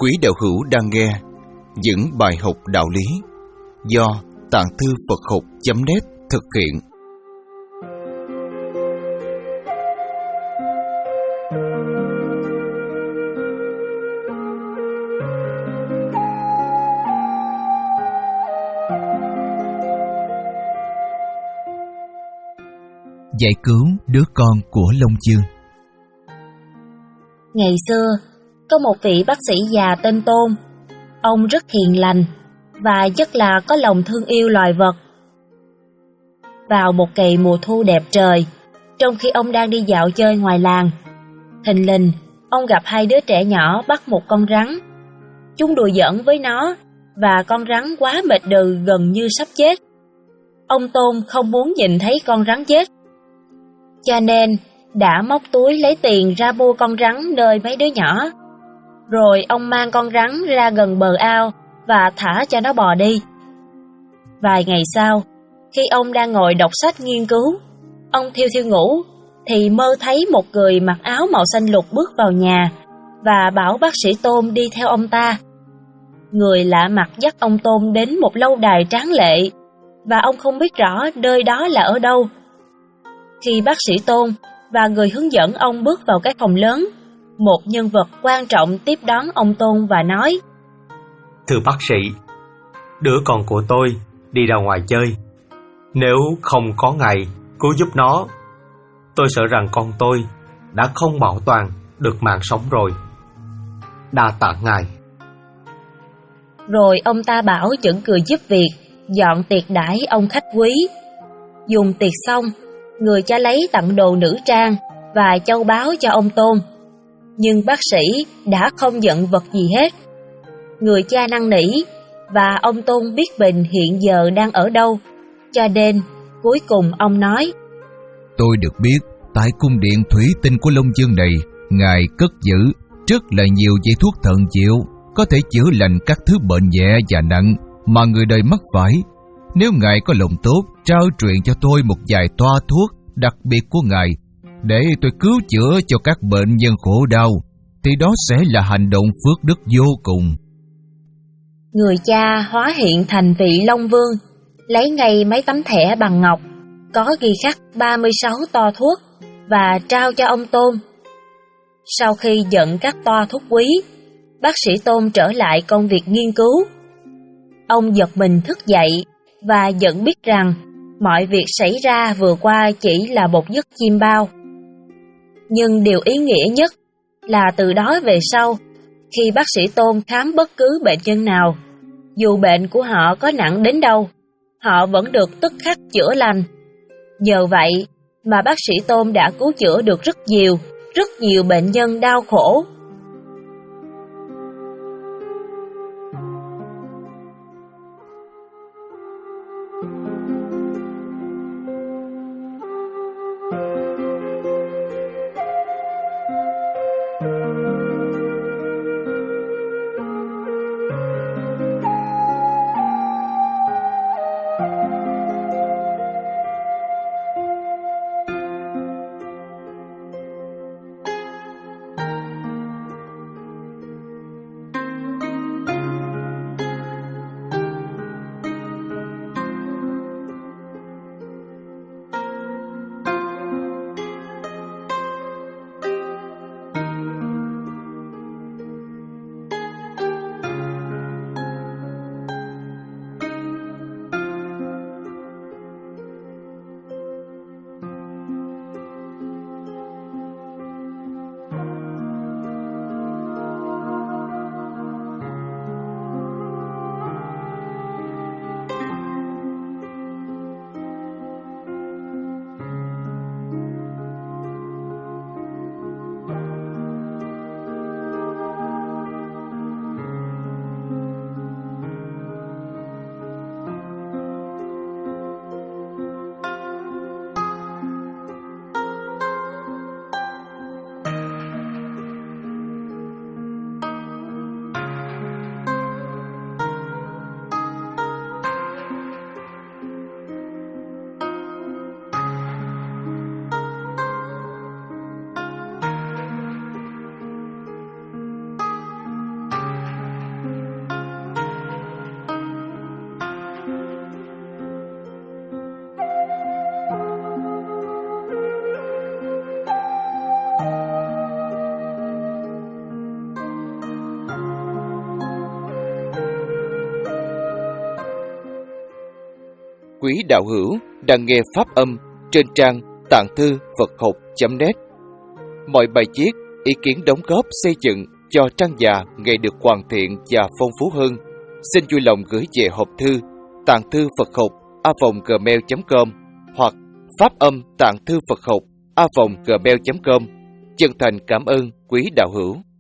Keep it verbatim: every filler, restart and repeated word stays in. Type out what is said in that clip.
Quý đạo hữu đang nghe những bài học đạo lý do Tạng Thư Phật Học chấm net thực hiện. Giải cứu đứa con của Long Dương. Ngày xưa, có một vị bác sĩ già tên Tôn. Ông rất hiền lành và rất là có lòng thương yêu loài vật. Vào một kỳ mùa thu đẹp trời, trong khi ông đang đi dạo chơi ngoài làng, thình lình ông gặp hai đứa trẻ nhỏ bắt một con rắn. Chúng đùa giỡn với nó và con rắn quá mệt đừ gần như sắp chết. Ông Tôn không muốn nhìn thấy con rắn chết, cho nên đã móc túi lấy tiền ra mua con rắn nơi mấy đứa nhỏ. Rồi ông mang con rắn ra gần bờ ao và thả cho nó bò đi. Vài ngày sau, khi ông đang ngồi đọc sách nghiên cứu, ông thiêu thiêu ngủ, thì mơ thấy một người mặc áo màu xanh lục bước vào nhà và bảo bác sĩ Tôn đi theo ông ta. Người lạ mặt dắt ông Tôn đến một lâu đài tráng lệ, và ông không biết rõ nơi đó là ở đâu. Khi bác sĩ Tôn và người hướng dẫn ông bước vào cái phòng lớn, một nhân vật quan trọng tiếp đón ông Tôn và nói: Thưa bác sĩ, đứa con của tôi đi ra ngoài chơi. Nếu không có ngài cứu giúp nó, tôi sợ rằng con tôi đã không bảo toàn được mạng sống rồi. Đa tạ ngài. Rồi ông ta bảo những người giúp việc dọn tiệc đãi ông khách quý. Dùng tiệc xong, người cha lấy tặng đồ nữ trang và châu báu cho ông Tôn. Nhưng bác sĩ đã không giận vật gì hết. Người cha năn nỉ và ông Tôn biết mình hiện giờ đang ở đâu, cho nên cuối cùng ông nói: Tôi được biết tại cung điện thủy tinh của Long Dương này, ngài cất giữ rất là nhiều vị thuốc thần diệu, có thể chữa lành các thứ bệnh nhẹ và nặng mà người đời mắc phải. Nếu ngài có lòng tốt, trao truyền cho tôi một vài toa thuốc đặc biệt của ngài để tôi cứu chữa cho các bệnh nhân khổ đau, thì đó sẽ là hành động phước đức vô cùng. Người cha hóa hiện thành vị Long Vương, lấy ngay mấy tấm thẻ bằng ngọc có ghi khắc ba mươi sáu toa thuốc và trao cho ông Tôn. Sau khi nhận các toa thuốc quý, bác sĩ Tôn trở lại công việc nghiên cứu. Ông giật mình thức dậy và nhận biết rằng mọi việc xảy ra vừa qua chỉ là một giấc chiêm bao. Nhưng điều ý nghĩa nhất là từ đó về sau, khi bác sĩ Tôn khám bất cứ bệnh nhân nào, dù bệnh của họ có nặng đến đâu, họ vẫn được tức khắc chữa lành. Nhờ vậy mà bác sĩ Tôn đã cứu chữa được rất nhiều, rất nhiều bệnh nhân đau khổ. quý đạo hữu đang nghe pháp âm trên trang tạng thư Phật học chấm net. Mọi bài viết, ý kiến đóng góp xây dựng cho trang già ngày được hoàn thiện và phong phú hơn, xin vui lòng gửi về hộp thư tạng thư Phật học a vòng gmail chấm com hoặc pháp âm tạng thư Phật học a vòng gmail chấm com. Chân thành cảm ơn quý đạo hữu.